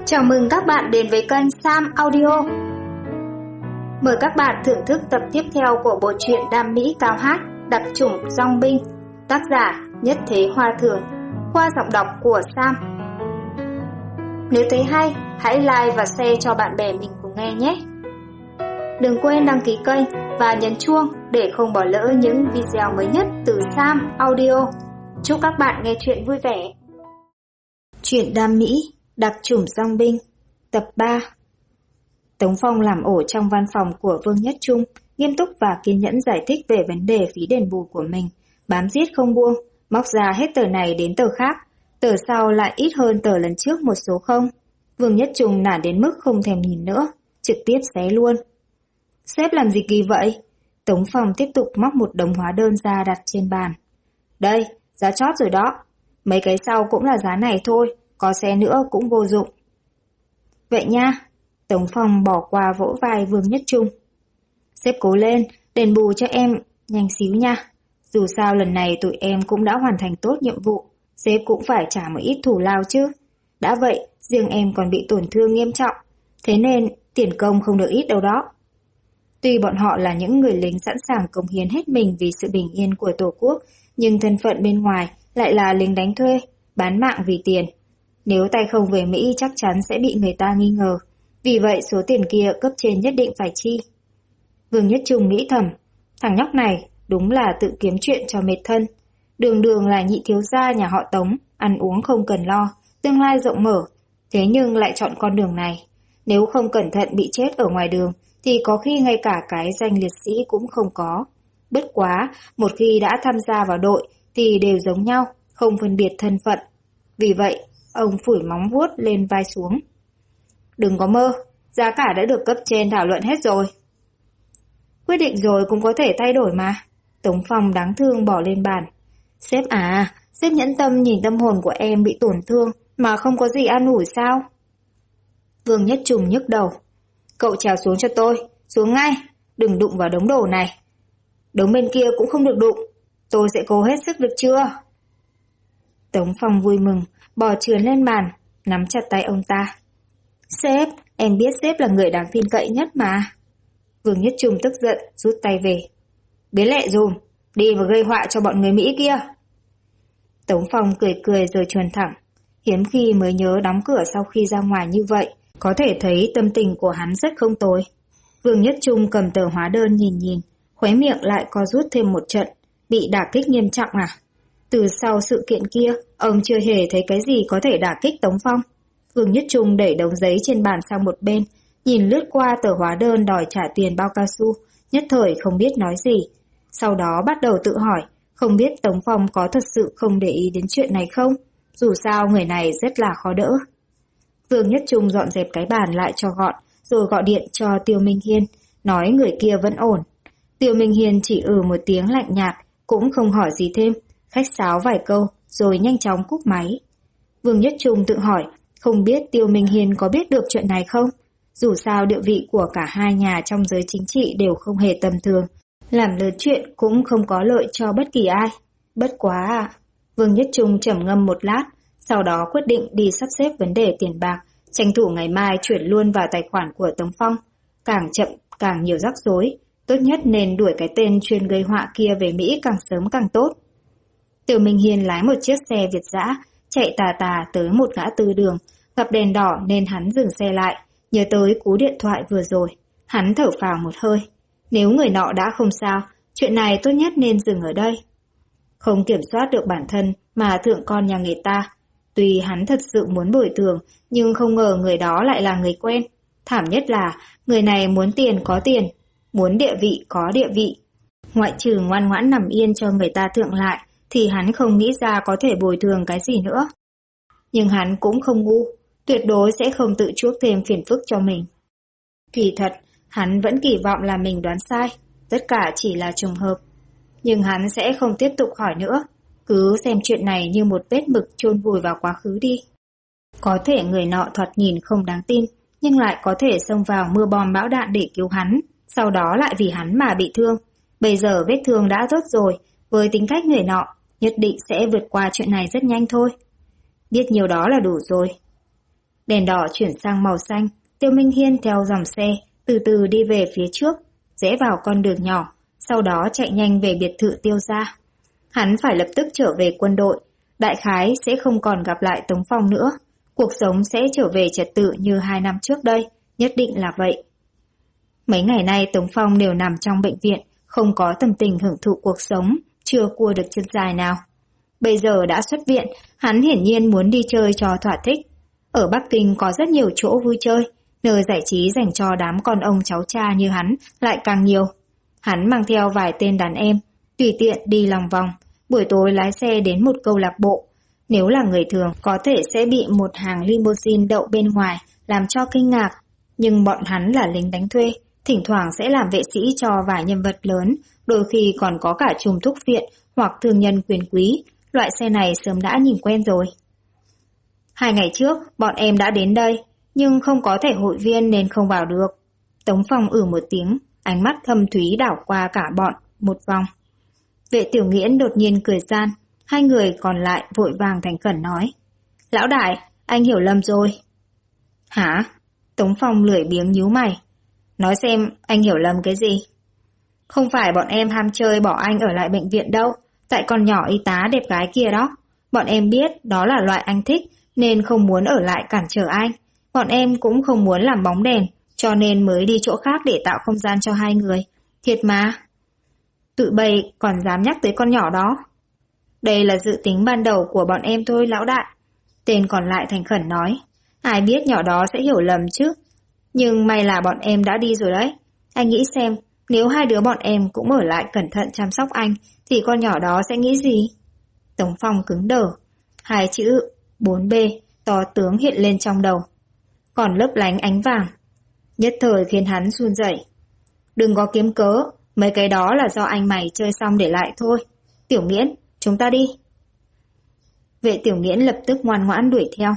Chào mừng các bạn đến với kênh Sam Audio. Mời các bạn thưởng thức tập tiếp theo của bộ truyện Đam Mỹ Cao Hát, Đặc chủng Dong Binh, tác giả Nhất Thế Hoa Thường, qua giọng đọc của Sam. Nếu thấy hay, hãy like và share cho bạn bè mình cùng nghe nhé. Đừng quên đăng ký kênh và nhấn chuông để không bỏ lỡ những video mới nhất từ Sam Audio. Chúc các bạn nghe chuyện vui vẻ. Truyện Đam Mỹ, Đặc chủng Dong Binh, tập 3. Tống Phong làm ổ trong văn phòng của Vương Nhất Trung, nghiêm túc và kiên nhẫn giải thích về vấn đề phí đền bù của mình, bám giết không buông, móc ra hết tờ này đến tờ khác, tờ sau lại ít hơn tờ lần trước một số không. Vương Nhất Trung nản đến mức không thèm nhìn nữa, trực tiếp xé luôn. Sếp làm gì kỳ vậy? Tống Phong tiếp tục móc một đống hóa đơn ra đặt trên bàn. Đây, giá chót rồi đó, mấy cái sau cũng là giá này thôi, có xé nữa cũng vô dụng. Vậy nha. Tống Phong bỏ qua vỗ vai Vương Nhất Trung. Sếp cố lên, đền bù cho em nhanh xíu nha. Dù sao lần này tụi em cũng đã hoàn thành tốt nhiệm vụ, sếp cũng phải trả một ít thù lao chứ. Đã vậy, riêng em còn bị tổn thương nghiêm trọng, thế nên tiền công không được ít đâu đó. Tuy bọn họ là những người lính sẵn sàng cống hiến hết mình vì sự bình yên của Tổ quốc, nhưng thân phận bên ngoài lại là lính đánh thuê, bán mạng vì tiền. Nếu tay không về Mỹ chắc chắn sẽ bị người ta nghi ngờ. Vì vậy số tiền kia cấp trên nhất định phải chi. Vương Nhất Trung nghĩ thầm, thằng nhóc này đúng là tự kiếm chuyện cho mệt thân. Đường đường là nhị thiếu gia nhà họ Tống, ăn uống không cần lo, tương lai rộng mở. Thế nhưng lại chọn con đường này. Nếu không cẩn thận bị chết ở ngoài đường, thì có khi ngay cả cái danh liệt sĩ cũng không có. Bất quá, một khi đã tham gia vào đội thì đều giống nhau, không phân biệt thân phận. Vì vậy, ông phủi móng vuốt lên vai xuống. Đừng có mơ, giá cả đã được cấp trên thảo luận hết rồi. Quyết định rồi cũng có thể thay đổi mà. Tống Phong đáng thương bỏ lên bàn. Sếp à, sếp nhẫn tâm nhìn tâm hồn của em bị tổn thương mà không có gì an ủi sao? Vương Nhất Trung nhức đầu. Cậu trèo xuống cho tôi, xuống ngay, đừng đụng vào đống đồ này. Đống bên kia cũng không được đụng, tôi sẽ cố hết sức được chưa? Tống Phong vui mừng, bò trườn lên bàn, nắm chặt tay ông ta. Sếp, em biết sếp là người đáng tin cậy nhất mà. Vương Nhất Trung tức giận, rút tay về. Biến lẹ dùm, đi và gây họa cho bọn người Mỹ kia. Tống Phong cười cười rồi chuồn thẳng. Hiếm khi mới nhớ đóng cửa sau khi ra ngoài như vậy, có thể thấy tâm tình của hắn rất không tồi. Vương Nhất Trung cầm tờ hóa đơn nhìn, khóe miệng lại co rút thêm một trận, bị đả kích nghiêm trọng à? Từ sau sự kiện kia, ông chưa hề thấy cái gì có thể đả kích Tống Phong. Vương Nhất Trung đẩy đống giấy trên bàn sang một bên, nhìn lướt qua tờ hóa đơn đòi trả tiền bao cao su, nhất thời không biết nói gì. Sau đó bắt đầu tự hỏi, không biết Tống Phong có thật sự không để ý đến chuyện này không? Dù sao người này rất là khó đỡ. Vương Nhất Trung dọn dẹp cái bàn lại cho gọn, rồi gọi điện cho Tiêu Minh Hiên, nói người kia vẫn ổn. Tiêu Minh Hiên chỉ một tiếng lạnh nhạt, cũng không hỏi gì thêm, khách sáo vài câu, rồi nhanh chóng cúp máy. Vương Nhất Trung tự hỏi, không biết Tiêu Minh Hiên có biết được chuyện này không? Dù sao địa vị của cả hai nhà trong giới chính trị đều không hề tầm thường, làm lớn chuyện cũng không có lợi cho bất kỳ ai. Bất quá à. Vương Nhất Trung trầm ngâm một lát, sau đó quyết định đi sắp xếp vấn đề tiền bạc, tranh thủ ngày mai chuyển luôn vào tài khoản của Tống Phong. Càng chậm càng nhiều rắc rối, tốt nhất nên đuổi cái tên chuyên gây họa kia về Mỹ càng sớm càng tốt. Tiêu Minh Hiên lái một chiếc xe Việt dã, chạy tà tà tới một ngã tư đường, gặp đèn đỏ nên hắn dừng xe lại, nhớ tới cú điện thoại vừa rồi. Hắn thở phào một hơi. Nếu người nọ đã không sao, chuyện này tốt nhất nên dừng ở đây. Không kiểm soát được bản thân mà thượng con nhà người ta. Tuy hắn thật sự muốn bồi thường, nhưng không ngờ người đó lại là người quen. Thảm nhất là người này muốn tiền có tiền, muốn địa vị có địa vị. Ngoại trừ ngoan ngoãn nằm yên cho người ta thượng lại, thì hắn không nghĩ ra có thể bồi thường cái gì nữa. Nhưng hắn cũng không ngu, tuyệt đối sẽ không tự chuốc thêm phiền phức cho mình. Kỳ thật, hắn vẫn kỳ vọng là mình đoán sai, tất cả chỉ là trùng hợp. Nhưng hắn sẽ không tiếp tục hỏi nữa, cứ xem chuyện này như một vết mực chôn vùi vào quá khứ đi. Có thể người nọ thoạt nhìn không đáng tin, nhưng lại có thể xông vào mưa bom bão đạn để cứu hắn, sau đó lại vì hắn mà bị thương. Bây giờ vết thương đã tốt rồi, với tính cách người nọ, nhất định sẽ vượt qua chuyện này rất nhanh thôi. Biết nhiều đó là đủ rồi. Đèn đỏ chuyển sang màu xanh, Tiêu Minh Hiên theo dòng xe, từ từ đi về phía trước, rẽ vào con đường nhỏ, sau đó chạy nhanh về biệt thự Tiêu gia. Hắn phải lập tức trở về quân đội, đại khái sẽ không còn gặp lại Tống Phong nữa. Cuộc sống sẽ trở về trật tự như 2 năm trước đây, nhất định là vậy. Mấy ngày nay Tống Phong đều nằm trong bệnh viện, không có tâm tình hưởng thụ cuộc sống, chưa cua được chân dài nào. Bây giờ đã xuất viện, hắn hiển nhiên muốn đi chơi cho thỏa thích. Ở Bắc Kinh có rất nhiều chỗ vui chơi, nơi giải trí dành cho đám con ông cháu cha như hắn lại càng nhiều. Hắn mang theo vài tên đàn em, tùy tiện đi lòng vòng, buổi tối lái xe đến một câu lạc bộ. Nếu là người thường có thể sẽ bị một hàng limousine đậu bên ngoài làm cho kinh ngạc, nhưng bọn hắn là lính đánh thuê, thỉnh thoảng sẽ làm vệ sĩ cho vài nhân vật lớn, đôi khi còn có cả trùm thuốc viện hoặc thương nhân quyền quý, loại xe này sớm đã nhìn quen rồi. 2 ngày trước, bọn em đã đến đây, nhưng không có thẻ hội viên nên không vào được. Tống Phong một tiếng, ánh mắt thâm thúy đảo qua cả bọn một vòng. Vệ Tiểu Nghiễn đột nhiên cười gian, hai người còn lại vội vàng thành khẩn nói. Lão đại, anh hiểu lầm rồi. Hả? Tống Phong lười biếng nhíu mày. Nói xem anh hiểu lầm cái gì? Không phải bọn em ham chơi bỏ anh ở lại bệnh viện đâu, tại con nhỏ y tá đẹp gái kia đó. Bọn em biết đó là loại anh thích nên không muốn ở lại cản trở anh. Bọn em cũng không muốn làm bóng đèn, cho nên mới đi chỗ khác để tạo không gian cho hai người. Thiệt mà. Tụi bay còn dám nhắc tới con nhỏ đó. Đây là dự tính ban đầu của bọn em thôi lão đại. Tên còn lại thành khẩn nói. Ai biết nhỏ đó sẽ hiểu lầm chứ. Nhưng may là bọn em đã đi rồi đấy. Anh nghĩ xem, nếu hai đứa bọn em cũng ở lại cẩn thận chăm sóc anh, thì con nhỏ đó sẽ nghĩ gì? Tống Phong cứng đờ. 2 chữ 4B to tướng hiện lên trong đầu. Còn lấp lánh ánh vàng. Nhất thời khiến hắn run rẩy. Đừng có kiếm cớ, mấy cái đó là do anh mày chơi xong để lại thôi. Tiểu Nghiễn, chúng ta đi. Vệ Tiểu Nghiễn lập tức ngoan ngoãn đuổi theo.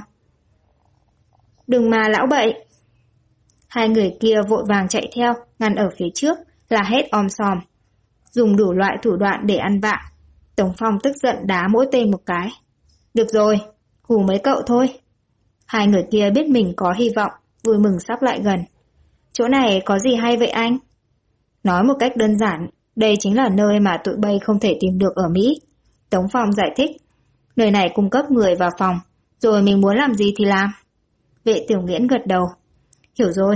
Đừng mà lão bậy. Hai người kia vội vàng chạy theo, ngăn ở phía trước, là hết om sòm. Dùng đủ loại thủ đoạn để ăn vạ. Tống Phong tức giận đá mỗi tên một cái. Được rồi, hù mấy cậu thôi. Hai người kia biết mình có hy vọng, vui mừng sắp lại gần. Chỗ này có gì hay vậy anh? Nói một cách đơn giản, đây chính là nơi mà tụi bay không thể tìm được ở Mỹ. Tống Phong giải thích. Nơi này cung cấp người vào phòng, rồi mình muốn làm gì thì làm. Vệ Tiểu Nghiễn gật đầu. Hiểu rồi.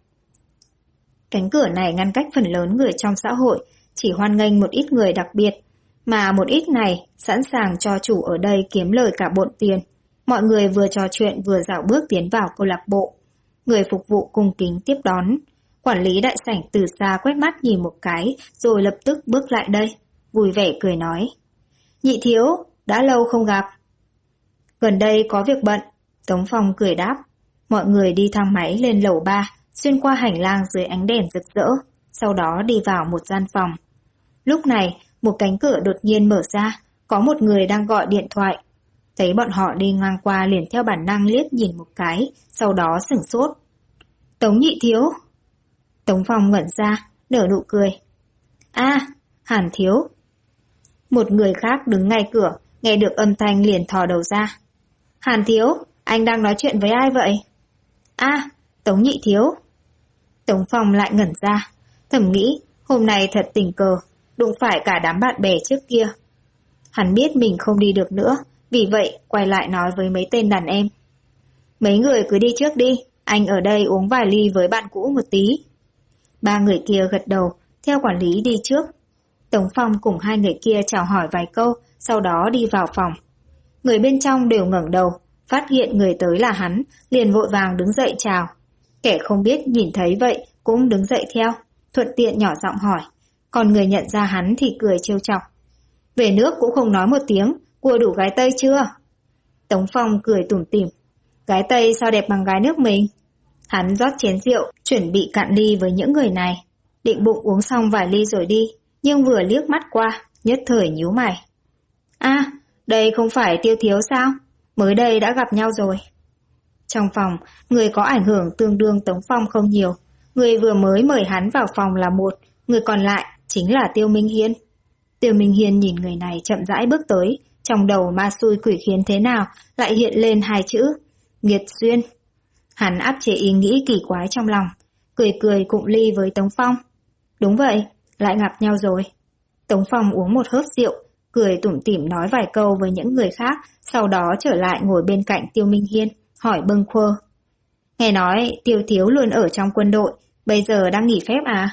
Cánh cửa này ngăn cách phần lớn người trong xã hội, chỉ hoan nghênh một ít người đặc biệt, mà một ít này sẵn sàng cho chủ ở đây kiếm lời cả bộn tiền. Mọi người vừa trò chuyện vừa dạo bước tiến vào câu lạc bộ. Người phục vụ cung kính tiếp đón. Quản lý đại sảnh từ xa quét mắt nhìn một cái, rồi lập tức bước lại đây, vui vẻ cười nói. Nhị thiếu, đã lâu không gặp. Gần đây có việc bận, Tống Phong cười đáp. Mọi người đi thang máy lên lầu 3, xuyên qua hành lang dưới ánh đèn rực rỡ, sau đó đi vào một gian phòng. Lúc này, một cánh cửa đột nhiên mở ra, có một người đang gọi điện thoại. Thấy bọn họ đi ngang qua liền theo bản năng liếc nhìn một cái, sau đó sửng sốt. Tống nhị thiếu. Tống Phong ngẩn ra, nở nụ cười. Hàn thiếu. Một người khác đứng ngay cửa, nghe được âm thanh liền thò đầu ra. Hàn thiếu, anh đang nói chuyện với ai vậy? Tống nhị thiếu. Tống Phong lại ngẩn ra, thầm nghĩ hôm nay thật tình cờ, đụng phải cả đám bạn bè trước kia. Hắn biết mình không đi được nữa, vì vậy quay lại nói với mấy tên đàn em. Mấy người cứ đi trước đi, anh ở đây uống vài ly với bạn cũ một tí. 3 người kia gật đầu, theo quản lý đi trước. Tống Phong cùng 2 người kia chào hỏi vài câu, sau đó đi vào phòng. Người bên trong đều ngẩng đầu, phát hiện người tới là hắn, liền vội vàng đứng dậy chào. Kẻ không biết nhìn thấy vậy cũng đứng dậy theo, thuận tiện nhỏ giọng hỏi. Còn người nhận ra hắn thì cười trêu chọc. Về nước cũng không nói một tiếng, cua đủ gái Tây chưa? Tống Phong cười tủm tỉm. Gái Tây sao đẹp bằng gái nước mình? Hắn rót chén rượu, chuẩn bị cạn ly với những người này. Định bụng uống xong vài ly rồi đi, nhưng vừa liếc mắt qua, nhất thời nhíu mày. Đây không phải Tiêu thiếu sao? Mới đây đã gặp nhau rồi. Trong phòng, người có ảnh hưởng tương đương Tống Phong không nhiều. Người vừa mới mời hắn vào phòng là một, người còn lại chính là Tiêu Minh Hiên. Tiêu Minh Hiên nhìn người này chậm rãi bước tới, trong đầu ma xui quỷ khiến thế nào lại hiện lên 2 chữ, nghiệt duyên. Hắn áp chế ý nghĩ kỳ quái trong lòng, cười cười cụng ly với Tống Phong. Đúng vậy, lại gặp nhau rồi. Tống Phong uống một hớp rượu, cười tủm tỉm nói vài câu với những người khác, sau đó trở lại ngồi bên cạnh Tiêu Minh Hiên, hỏi bâng quơ. Nghe nói Tiêu thiếu luôn ở trong quân đội, bây giờ đang nghỉ phép à?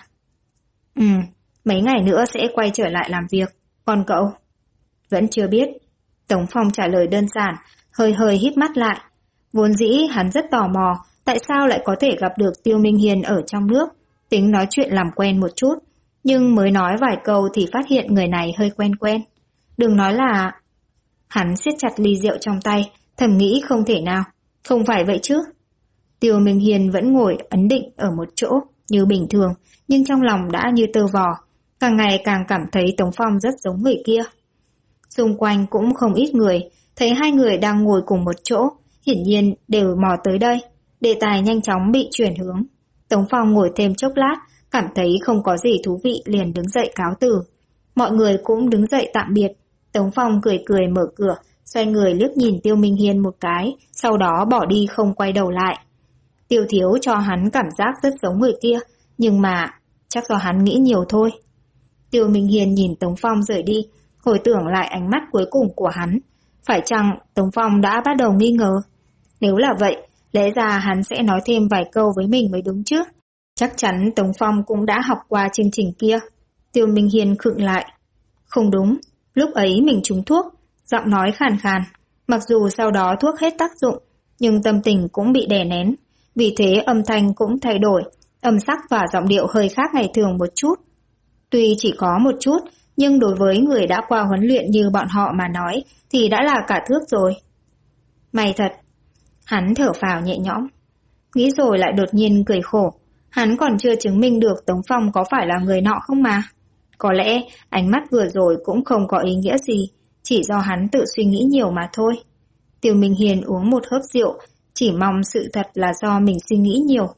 Mấy ngày nữa sẽ quay trở lại làm việc, còn cậu? Vẫn chưa biết. Tống Phong trả lời đơn giản, hơi hơi híp mắt lại. Vốn dĩ hắn rất tò mò, tại sao lại có thể gặp được Tiêu Minh Hiên ở trong nước, tính nói chuyện làm quen một chút. Nhưng mới nói vài câu thì phát hiện người này hơi quen quen. Đừng nói là... Hắn siết chặt ly rượu trong tay, thầm nghĩ không thể nào. Không phải vậy chứ. Tiêu Minh Hiên vẫn ngồi ấn định ở một chỗ như bình thường, nhưng trong lòng đã như tơ vò. Càng ngày càng cảm thấy Tống Phong rất giống người kia. Xung quanh cũng không ít người, thấy hai người đang ngồi cùng một chỗ, hiển nhiên đều mò tới đây. Đề tài nhanh chóng bị chuyển hướng. Tống Phong ngồi thêm chốc lát, cảm thấy không có gì thú vị liền đứng dậy cáo từ. Mọi người cũng đứng dậy tạm biệt. Tống Phong cười cười mở cửa, xoay người liếc nhìn Tiêu Minh Hiên một cái, sau đó bỏ đi không quay đầu lại. Tiêu thiếu cho hắn cảm giác rất giống người kia, nhưng mà chắc do hắn nghĩ nhiều thôi. Tiêu Minh Hiên nhìn Tống Phong rời đi, hồi tưởng lại ánh mắt cuối cùng của hắn. Phải chăng Tống Phong đã bắt đầu nghi ngờ? Nếu là vậy, lẽ ra hắn sẽ nói thêm vài câu với mình mới đúng chứ. Chắc chắn Tống Phong cũng đã học qua chương trình kia. Tiêu Minh Hiên khựng lại. Không đúng, lúc ấy mình trúng thuốc, giọng nói khàn khàn. Mặc dù sau đó thuốc hết tác dụng, nhưng tâm tình cũng bị đè nén. Vì thế âm thanh cũng thay đổi, âm sắc và giọng điệu hơi khác ngày thường một chút. Tuy chỉ có một chút, nhưng đối với người đã qua huấn luyện như bọn họ mà nói thì đã là cả thước rồi. May thật. Hắn thở phào nhẹ nhõm. Nghĩ rồi lại đột nhiên cười khổ. Hắn còn chưa chứng minh được Tống Phong có phải là người nọ không mà. Có lẽ ánh mắt vừa rồi cũng không có ý nghĩa gì, chỉ do hắn tự suy nghĩ nhiều mà thôi. Tiêu Minh Hiền uống một hớp rượu, chỉ mong sự thật là do mình suy nghĩ nhiều.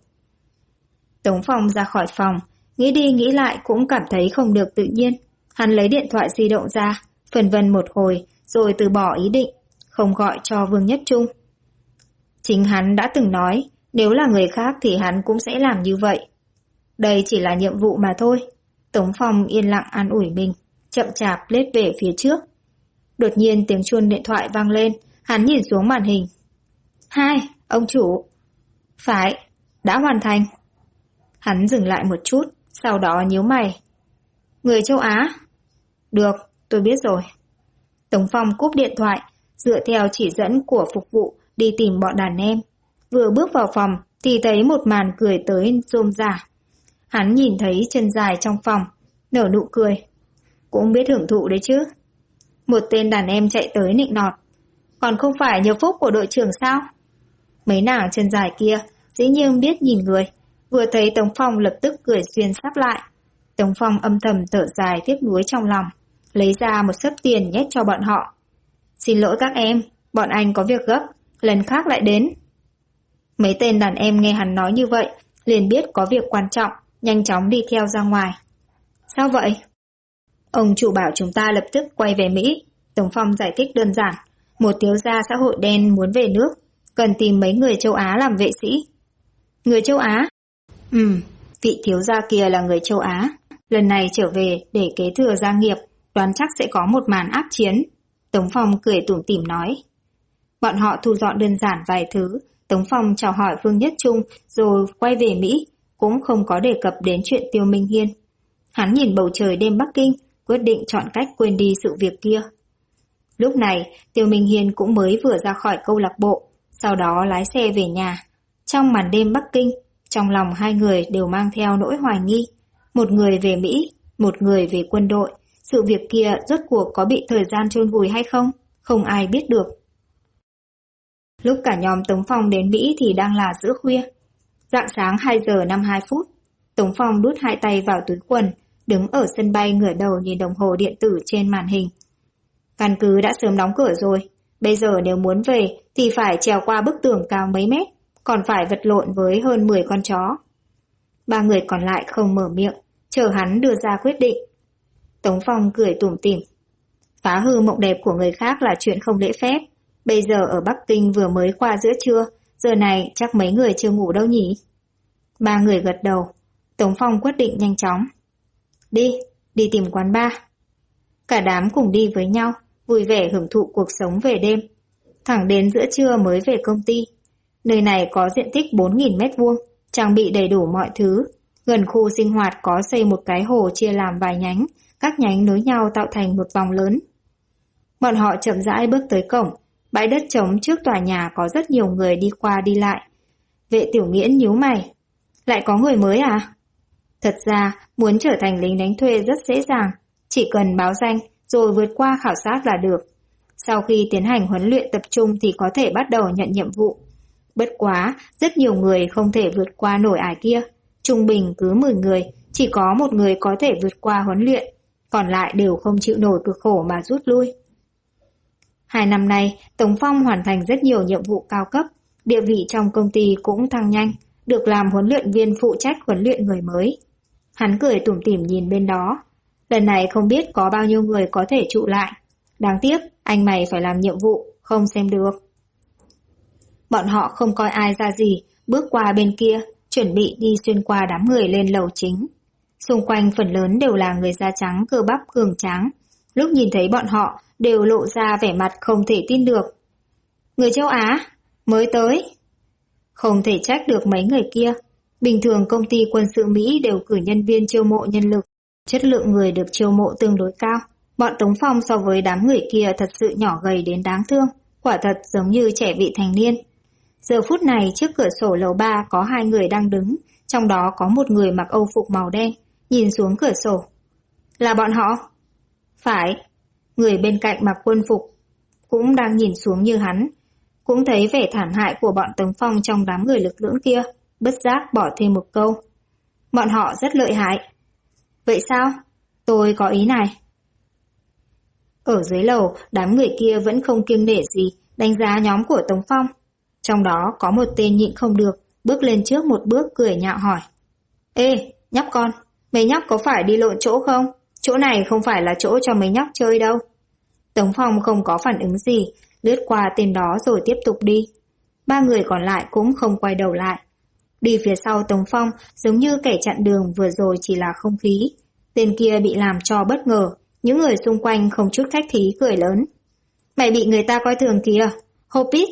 Tống Phong ra khỏi phòng, nghĩ đi nghĩ lại cũng cảm thấy không được tự nhiên. Hắn lấy điện thoại di động ra, phân vân một hồi, rồi từ bỏ ý định, không gọi cho Vương Nhất Trung. Chính hắn đã từng nói, nếu là người khác thì hắn cũng sẽ làm như vậy. Đây chỉ là nhiệm vụ mà thôi. Tống Phong yên lặng an ủi mình, chậm chạp lết về phía trước. Đột nhiên tiếng chuông điện thoại vang lên, hắn nhìn xuống màn hình. Hai, ông chủ. Phải, đã hoàn thành. Hắn dừng lại một chút, sau đó nhíu mày. Người châu Á? Được, tôi biết rồi. Tống Phong cúp điện thoại, dựa theo chỉ dẫn của phục vụ đi tìm bọn đàn em. Vừa bước vào phòng thì thấy một màn cười tới rôm rả. Hắn nhìn thấy chân dài trong phòng, nở nụ cười. Cũng biết hưởng thụ đấy chứ. Một tên đàn em chạy tới nịnh nọt. Còn không phải nhờ phúc của đội trưởng sao? Mấy nàng chân dài kia dĩ nhiên biết nhìn người. Vừa thấy Tống Phong lập tức cười xuyên sắp lại. Tống Phong âm thầm thở dài tiếc nuối trong lòng, lấy ra một xấp tiền nhét cho bọn họ. Xin lỗi các em, bọn anh có việc gấp, lần khác lại đến. Mấy tên đàn em nghe hắn nói như vậy, liền biết có việc quan trọng, nhanh chóng đi theo ra ngoài. Sao vậy? Ông chủ bảo chúng ta lập tức quay về Mỹ. Tống Phong giải thích đơn giản. Một thiếu gia xã hội đen muốn về nước, cần tìm mấy người châu Á làm vệ sĩ. Người châu Á? Vị thiếu gia kia là người châu Á. Lần này trở về để kế thừa gia nghiệp, đoán chắc sẽ có một màn ác chiến. Tống Phong cười tủm tỉm nói. Bọn họ thu dọn đơn giản vài thứ. Tống Phong chào hỏi Vương Nhất Trung rồi quay về Mỹ, cũng không có đề cập đến chuyện Tiêu Minh Hiên. Hắn nhìn bầu trời đêm Bắc Kinh, quyết định chọn cách quên đi sự việc kia. Lúc này, Tiêu Minh Hiên cũng mới vừa ra khỏi câu lạc bộ, sau đó lái xe về nhà. Trong màn đêm Bắc Kinh, trong lòng hai người đều mang theo nỗi hoài nghi. Một người về Mỹ, một người về quân đội. Sự việc kia rốt cuộc có bị thời gian chôn vùi hay không? Không ai biết được. Lúc cả nhóm Tống Phong đến Mỹ thì đang là giữa khuya. Rạng sáng 2 giờ 52 phút. Tống Phong đút hai tay vào túi quần, đứng ở sân bay ngửa đầu nhìn đồng hồ điện tử trên màn hình. Căn cứ đã sớm đóng cửa rồi. Bây giờ nếu muốn về thì phải trèo qua bức tường cao mấy mét, còn phải vật lộn với hơn 10 con chó. 3 người còn lại không mở miệng, chờ hắn đưa ra quyết định. Tống Phong cười tủm tỉm. Phá hư mộng đẹp của người khác là chuyện không lễ phép. Bây giờ ở Bắc Kinh vừa mới qua giữa trưa, giờ này chắc mấy người chưa ngủ đâu nhỉ? Ba người gật đầu. Tống Phong quyết định nhanh chóng. Đi tìm quán bar. Cả đám cùng đi với nhau, vui vẻ hưởng thụ cuộc sống về đêm. Thẳng đến giữa trưa mới về công ty. Nơi này có diện tích 4.000 m², trang bị đầy đủ mọi thứ. Gần khu sinh hoạt có xây một cái hồ chia làm vài nhánh, các nhánh nối nhau tạo thành một vòng lớn. Bọn họ chậm rãi bước tới cổng, bãi đất trống trước tòa nhà có rất nhiều người đi qua đi lại. Vệ Tiểu Nghiễn nhíu mày. Lại có người mới à? Thật ra, muốn trở thành lính đánh thuê rất dễ dàng, chỉ cần báo danh rồi vượt qua khảo sát là được. Sau khi tiến hành huấn luyện tập trung thì có thể bắt đầu nhận nhiệm vụ. Bất quá, rất nhiều người không thể vượt qua nổi ải kia. Trung bình cứ 10 người, chỉ có một người có thể vượt qua huấn luyện, còn lại đều không chịu nổi cực khổ mà rút lui. 2 năm nay, Tống Phong hoàn thành rất nhiều nhiệm vụ cao cấp, địa vị trong công ty cũng thăng nhanh, được làm huấn luyện viên phụ trách huấn luyện người mới. Hắn cười tủm tỉm nhìn bên đó. Lần này không biết có bao nhiêu người có thể trụ lại. Đáng tiếc, anh mày phải làm nhiệm vụ, không xem được. Bọn họ không coi ai ra gì, bước qua bên kia, chuẩn bị đi xuyên qua đám người lên lầu chính. Xung quanh phần lớn đều là người da trắng cơ bắp cường tráng. Lúc nhìn thấy bọn họ, đều lộ ra vẻ mặt không thể tin được. Người châu Á, mới tới. Không thể trách được mấy người kia. Bình thường công ty quân sự Mỹ đều cử nhân viên chiêu mộ nhân lực. Chất lượng người được chiêu mộ tương đối cao. Bọn Tống Phong so với đám người kia thật sự nhỏ gầy đến đáng thương. Quả thật giống như trẻ vị thành niên. Giờ phút này trước cửa sổ lầu 3 có 2 người đang đứng. Trong đó có một người mặc âu phục màu đen, nhìn xuống cửa sổ. Là bọn họ? Phải. Người bên cạnh mặc quân phục cũng đang nhìn xuống như hắn. Cũng thấy vẻ thảm hại của bọn Tống Phong trong đám người lực lưỡng kia, bất giác bỏ thêm một câu. Bọn họ rất lợi hại. Vậy sao? Tôi có ý này. Ở dưới lầu, đám người kia vẫn không kiêng nể gì đánh giá nhóm của Tống Phong. Trong đó có một tên nhịn không được, bước lên trước một bước cười nhạo hỏi. Ê, nhóc con, mấy nhóc có phải đi lộn chỗ không? Chỗ này không phải là chỗ cho mấy nhóc chơi đâu. Tống Phong không có phản ứng gì, lướt qua tên đó rồi tiếp tục đi. 3 người còn lại cũng không quay đầu lại. Đi phía sau Tống Phong giống như kẻ chặn đường vừa rồi chỉ là không khí. Tên kia bị làm cho bất ngờ, những người xung quanh không chút khách khí cười lớn. Mày bị người ta coi thường kìa, Hobbit.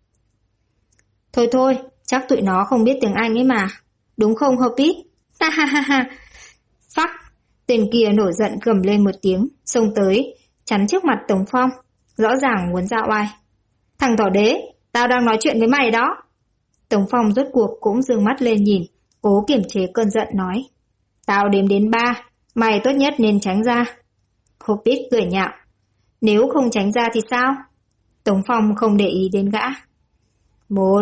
Thôi, chắc tụi nó không biết tiếng Anh ấy mà. Đúng không Hobbit? Ha ha ha ha. Phắc, tên kia nổi giận gầm lên một tiếng, xông tới, chắn trước mặt Tống Phong. Rõ ràng muốn ra oai. Thằng thỏ đế, tao đang nói chuyện với mày đó. Tống Phong rốt cuộc cũng giương mắt lên nhìn, cố kiềm chế cơn giận nói. Tao đếm đến 3, mày tốt nhất nên tránh ra. Hobbit cười nhạo. Nếu không tránh ra thì sao? Tống Phong không để ý đến gã. 1,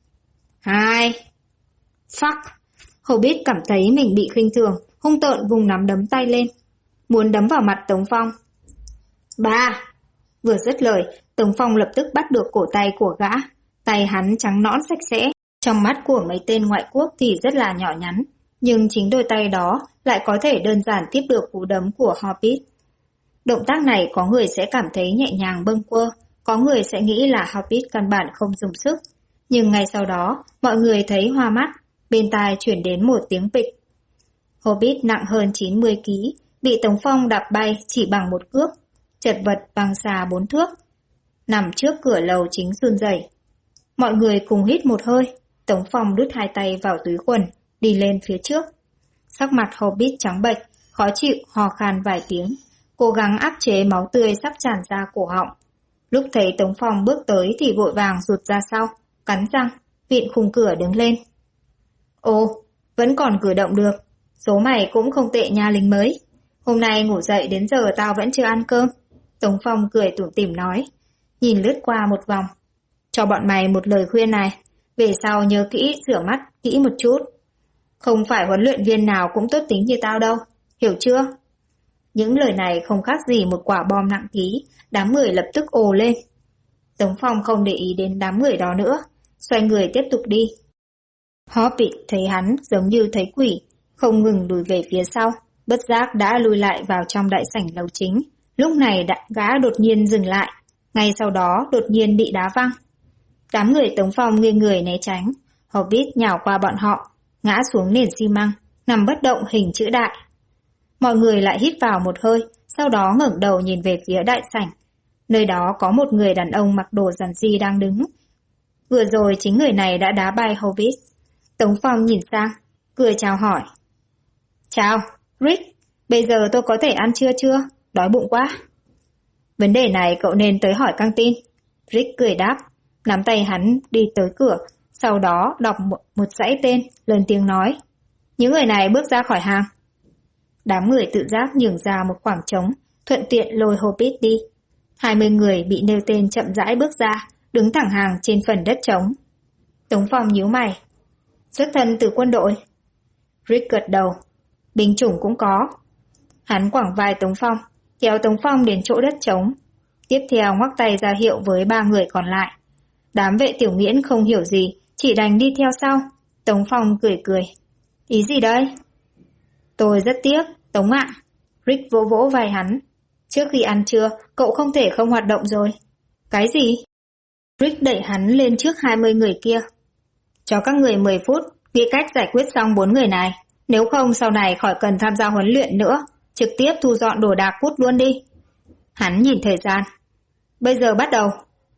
2. Fuck. Hobbit cảm thấy mình bị khinh thường, hung tợn vùng nắm đấm tay lên, muốn đấm vào mặt Tống Phong. 3. Vừa dứt lời, Tống Phong lập tức bắt được cổ tay của gã. Tay hắn trắng nõn sạch sẽ, trong mắt của mấy tên ngoại quốc thì rất là nhỏ nhắn, nhưng chính đôi tay đó lại có thể đơn giản tiếp được cú đấm của Hobbit. Động tác này có người sẽ cảm thấy nhẹ nhàng bâng quơ, có người sẽ nghĩ là Hobbit căn bản không dùng sức. Nhưng ngay sau đó, mọi người thấy hoa mắt, bên tai chuyển đến một tiếng bịch. Hobbit nặng hơn 90 kg, bị Tống Phong đạp bay chỉ bằng một cước, chật vật văng xa 4 thước, nằm trước cửa lầu chính run rẩy. Mọi người cùng hít một hơi, Tống Phong đút 2 tay vào túi quần, đi lên phía trước. Sắc mặt Hobbit trắng bệch, khó chịu hò khan vài tiếng, cố gắng áp chế máu tươi sắp tràn ra cổ họng. Lúc thấy Tống Phong bước tới thì vội vàng rụt ra sau, cắn răng, vịn khung cửa đứng lên. Ồ, vẫn còn cử động được, số mày cũng không tệ nha lính mới. Hôm nay ngủ dậy đến giờ tao vẫn chưa ăn cơm. Tống Phong cười tủm tỉm nói, nhìn lướt qua một vòng. Cho bọn mày một lời khuyên này, về sau nhớ kỹ rửa mắt kỹ một chút. Không phải huấn luyện viên nào cũng tốt tính như tao đâu, hiểu chưa? Những lời này không khác gì một quả bom nặng ký, đám người lập tức ồ lên. Tống Phong không để ý đến đám người đó nữa, xoay người tiếp tục đi. Hobbit thấy hắn giống như thấy quỷ, không ngừng lùi về phía sau, bất giác đã lùi lại vào trong đại sảnh lầu chính. Lúc này gã đột nhiên dừng lại, ngay sau đó đột nhiên bị đá văng. Đám người Tống Phong nghiêng người né tránh. Hobbit nhào qua bọn họ, ngã xuống nền xi măng, nằm bất động hình chữ đại. Mọi người lại hít vào một hơi, sau đó ngẩng đầu nhìn về phía đại sảnh. Nơi đó có một người đàn ông mặc đồ giản dị đang đứng. Vừa rồi chính người này đã đá bay Hobbit. Tống Phong nhìn sang, cười chào hỏi. Chào, Rick, bây giờ tôi có thể ăn trưa chưa? Đói bụng quá. Vấn đề này cậu nên tới hỏi căng tin. Rick cười đáp, nắm tay hắn đi tới cửa, sau đó đọc một dãy tên, lớn tiếng nói. Những người này bước ra khỏi hàng. Đám người tự giác nhường ra một khoảng trống, thuận tiện lôi Hobbit đi. 20 người bị nêu tên chậm rãi bước ra, đứng thẳng hàng trên phần đất trống. Tống Phong nhíu mày. Xuất thân từ quân đội. Rick gật đầu. Binh chủng cũng có. Hắn quẳng vai Tống Phong, kéo Tống Phong đến chỗ đất trống. Tiếp theo ngoắc tay ra hiệu với 3 người còn lại. Đám vệ tiểu nghiễn không hiểu gì, chỉ đành đi theo sau. Tống Phong cười cười. Ý gì đây? Tôi rất tiếc, Tống ạ. Rick vỗ vỗ vai hắn. Trước khi ăn trưa, cậu không thể không hoạt động rồi. Cái gì? Rick đẩy hắn lên trước 20 người kia. Cho các người 10 phút, nghĩ cách giải quyết xong 4 người này. Nếu không sau này khỏi cần tham gia huấn luyện nữa, trực tiếp thu dọn đồ đạc cút luôn đi. Hắn nhìn thời gian. Bây giờ bắt đầu.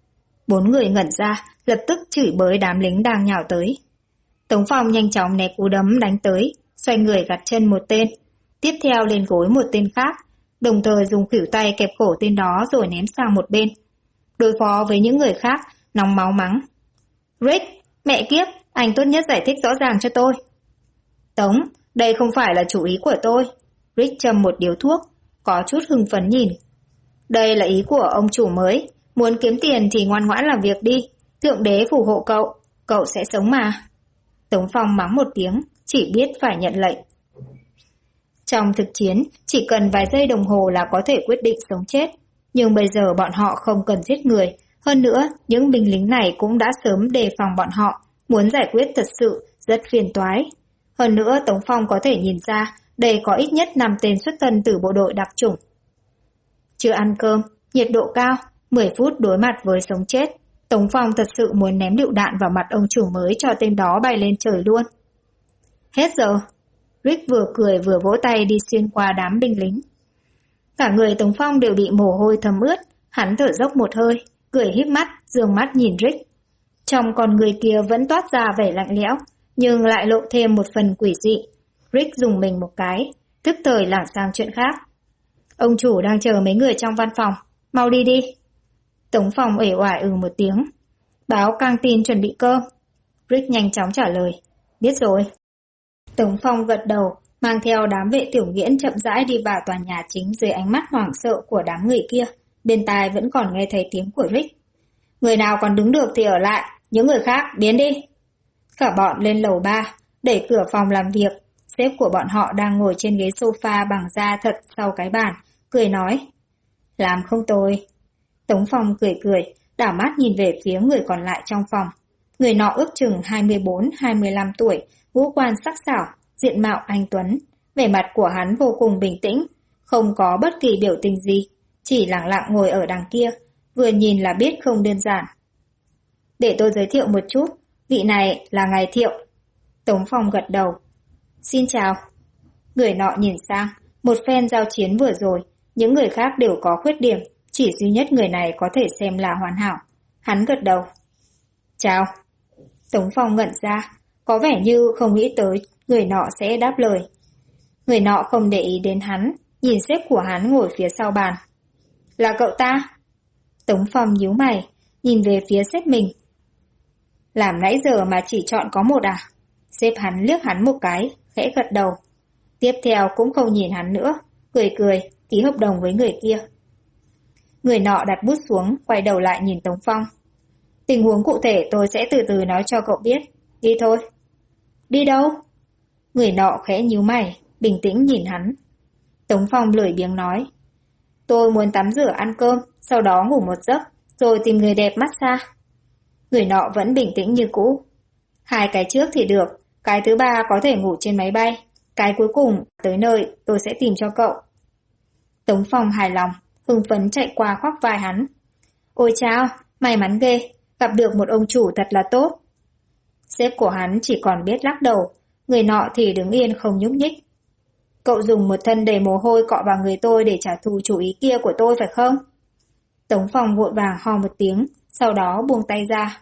4 người ngẩn ra, lập tức chửi bới đám lính đang nhào tới. Tống Phong nhanh chóng né cú đấm đánh tới, xoay người gạt chân một tên. Tiếp theo lên gối một tên khác, đồng thời dùng khuỷu tay kẹp cổ tên đó rồi ném sang một bên. Đối phó với những người khác, nóng máu mắng. Rick, mẹ kiếp, anh tốt nhất giải thích rõ ràng cho tôi. Tống, đây không phải là chủ ý của tôi. Rick châm một điếu thuốc, có chút hưng phấn nhìn. Đây là ý của ông chủ mới, muốn kiếm tiền thì ngoan ngoãn làm việc đi. Thượng đế phù hộ cậu, cậu sẽ sống mà. Tống Phong mắng một tiếng, chỉ biết phải nhận lệnh. Trong thực chiến, chỉ cần vài giây đồng hồ là có thể quyết định sống chết. Nhưng bây giờ bọn họ không cần giết người. Hơn nữa, những binh lính này cũng đã sớm đề phòng bọn họ. Muốn giải quyết thật sự rất phiền toái. Hơn nữa, Tống Phong có thể nhìn ra đây có ít nhất 5 tên xuất thân từ bộ đội đặc chủng. Chưa ăn cơm, nhiệt độ cao, 10 phút đối mặt với sống chết. Tống Phong thật sự muốn ném lựu đạn vào mặt ông chủ mới cho tên đó bay lên trời luôn. Hết giờ. Rick vừa cười vừa vỗ tay đi xuyên qua đám binh lính. Cả người Tống Phong đều bị mồ hôi thấm ướt, hắn thở dốc một hơi, cười híp mắt, dương mắt nhìn Rick. Trong con người kia vẫn toát ra vẻ lạnh lẽo, nhưng lại lộ thêm một phần quỷ dị. Rick dùng mình một cái, tức thời lảng sang chuyện khác. Ông chủ đang chờ mấy người trong văn phòng, mau đi đi. Tống Phong uể oải một tiếng. Báo căng tin chuẩn bị cơm. Rick nhanh chóng trả lời. Biết rồi. Tống Phong gật đầu, mang theo đám vệ tiểu nghiễn chậm rãi đi vào tòa nhà chính dưới ánh mắt hoảng sợ của đám người kia. Bên tai vẫn còn nghe thấy tiếng của Rick. Người nào còn đứng được thì ở lại, những người khác biến đi. Cả bọn lên lầu 3, đẩy cửa phòng làm việc. Sếp của bọn họ đang ngồi trên ghế sofa bằng da thật sau cái bàn, cười nói. Làm không tồi. Tống Phong cười cười, đảo mắt nhìn về phía người còn lại trong phòng. Người nọ ước chừng 24-25 tuổi, ngũ quan sắc sảo, diện mạo anh tuấn. Vẻ mặt của hắn vô cùng bình tĩnh, không có bất kỳ biểu tình gì, chỉ lặng lặng ngồi ở đằng kia, vừa nhìn là biết không đơn giản. Để tôi giới thiệu một chút, vị này là ngài Thiệu. Tống Phong gật đầu. Xin chào. Người nọ nhìn sang, một phen giao chiến vừa rồi, những người khác đều có khuyết điểm, chỉ duy nhất người này có thể xem là hoàn hảo. Hắn gật đầu. Chào. Tống Phong ngẩn ra, có vẻ như không nghĩ tới người nọ sẽ đáp lời. Người nọ không để ý đến hắn, nhìn sếp của hắn ngồi phía sau bàn. Là cậu ta? Tống Phong nhíu mày, nhìn về phía sếp mình. Làm nãy giờ mà chỉ chọn có một à? Sếp hắn liếc hắn một cái, khẽ gật đầu. Tiếp theo cũng không nhìn hắn nữa, cười cười, ký hợp đồng với người kia. Người nọ đặt bút xuống, quay đầu lại nhìn Tống Phong. Tình huống cụ thể tôi sẽ từ từ nói cho cậu biết. Đi thôi. Đi đâu? Người nọ khẽ nhíu mày, bình tĩnh nhìn hắn. Tống Phong lười biếng nói. Tôi muốn tắm rửa ăn cơm, sau đó ngủ một giấc, rồi tìm người đẹp massage. Người nọ vẫn bình tĩnh như cũ. 2 cái trước thì được, cái thứ 3 có thể ngủ trên máy bay. Cái cuối cùng, tới nơi tôi sẽ tìm cho cậu. Tống Phong hài lòng, hưng phấn chạy qua khoác vai hắn. Ôi chao, may mắn ghê, gặp được một ông chủ thật là tốt. Sếp của hắn chỉ còn biết lắc đầu, người nọ thì đứng yên không nhúc nhích. Cậu dùng một thân đầy mồ hôi cọ vào người tôi để trả thù chủ ý kia của tôi phải không? Tống Phong vội vàng ho một tiếng, sau đó buông tay ra.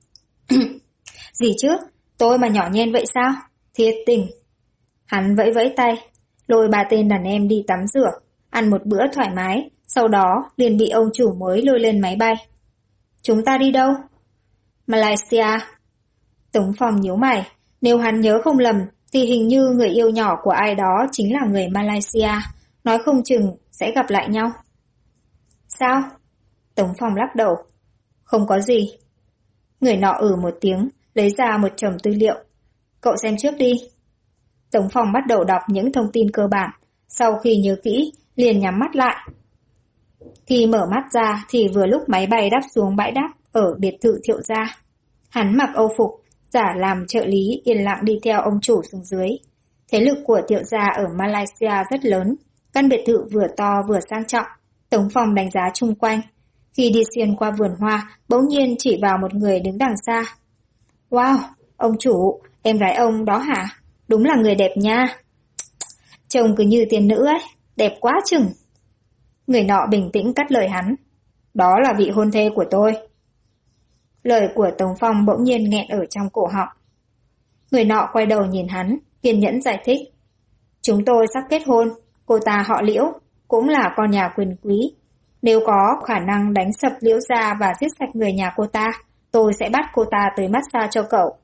Gì chứ, tôi mà nhỏ nhen vậy sao? Thiệt tình. Hắn vẫy vẫy tay, lôi 3 tên đàn em đi tắm rửa, ăn một bữa thoải mái, sau đó liền bị ông chủ mới lôi lên máy bay. Chúng ta đi đâu? Malaysia. Tống Phong nhíu mày, nếu hắn nhớ không lầm thì hình như người yêu nhỏ của ai đó chính là người Malaysia, nói không chừng sẽ gặp lại nhau. Sao? Tống Phong lắc đầu. Không có gì. Người nọ một tiếng, lấy ra một chồng tư liệu. Cậu xem trước đi. Tống Phong bắt đầu đọc những thông tin cơ bản, sau khi nhớ kỹ, liền nhắm mắt lại. Khi mở mắt ra thì vừa lúc máy bay đáp xuống bãi đáp ở biệt thự Thiệu gia. Hắn mặc âu phục, giả làm trợ lý yên lặng đi theo ông chủ xuống dưới. Thế lực của Thiệu gia ở Malaysia rất lớn, căn biệt thự vừa to vừa sang trọng. Tống Phong đánh giá chung quanh. Khi đi xuyên qua vườn hoa, bỗng nhiên chỉ vào một người đứng đằng xa. Wow, ông chủ, em gái ông đó hả? Đúng là người đẹp nha. Trông cứ như tiên nữ ấy, đẹp quá chừng. Người nọ bình tĩnh cắt lời hắn. Đó là vị hôn thê của tôi. Lời của Tống Phong bỗng nhiên nghẹn ở trong cổ họng. Người nọ quay đầu nhìn hắn, kiên nhẫn giải thích. Chúng tôi sắp kết hôn, cô ta họ Liễu, cũng là con nhà quyền quý. Nếu có khả năng đánh sập Liễu gia và giết sạch người nhà cô ta, tôi sẽ bắt cô ta tới massage cho cậu.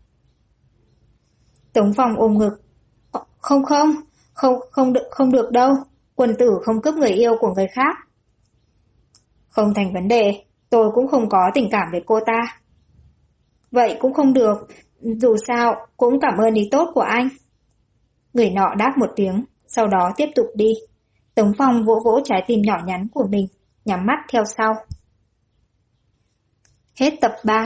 Tống Phong ôm ngực. Không được đâu. Quân tử không cướp người yêu của người khác. Không thành vấn đề, tôi cũng không có tình cảm với cô ta. Vậy cũng không được, dù sao cũng cảm ơn ý tốt của anh. Người nọ đáp một tiếng, sau đó tiếp tục đi. Tống Phong vỗ vỗ trái tim nhỏ nhắn của mình, nhắm mắt theo sau. Hết tập 3.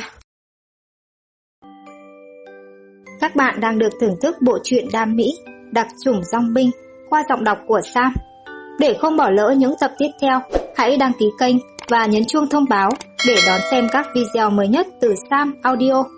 Các bạn đang được thưởng thức bộ truyện Đam Mỹ, đặc chủng dong binh qua giọng đọc của Sam. Để không bỏ lỡ những tập tiếp theo, hãy đăng ký kênh và nhấn chuông thông báo để đón xem các video mới nhất từ Sam Audio.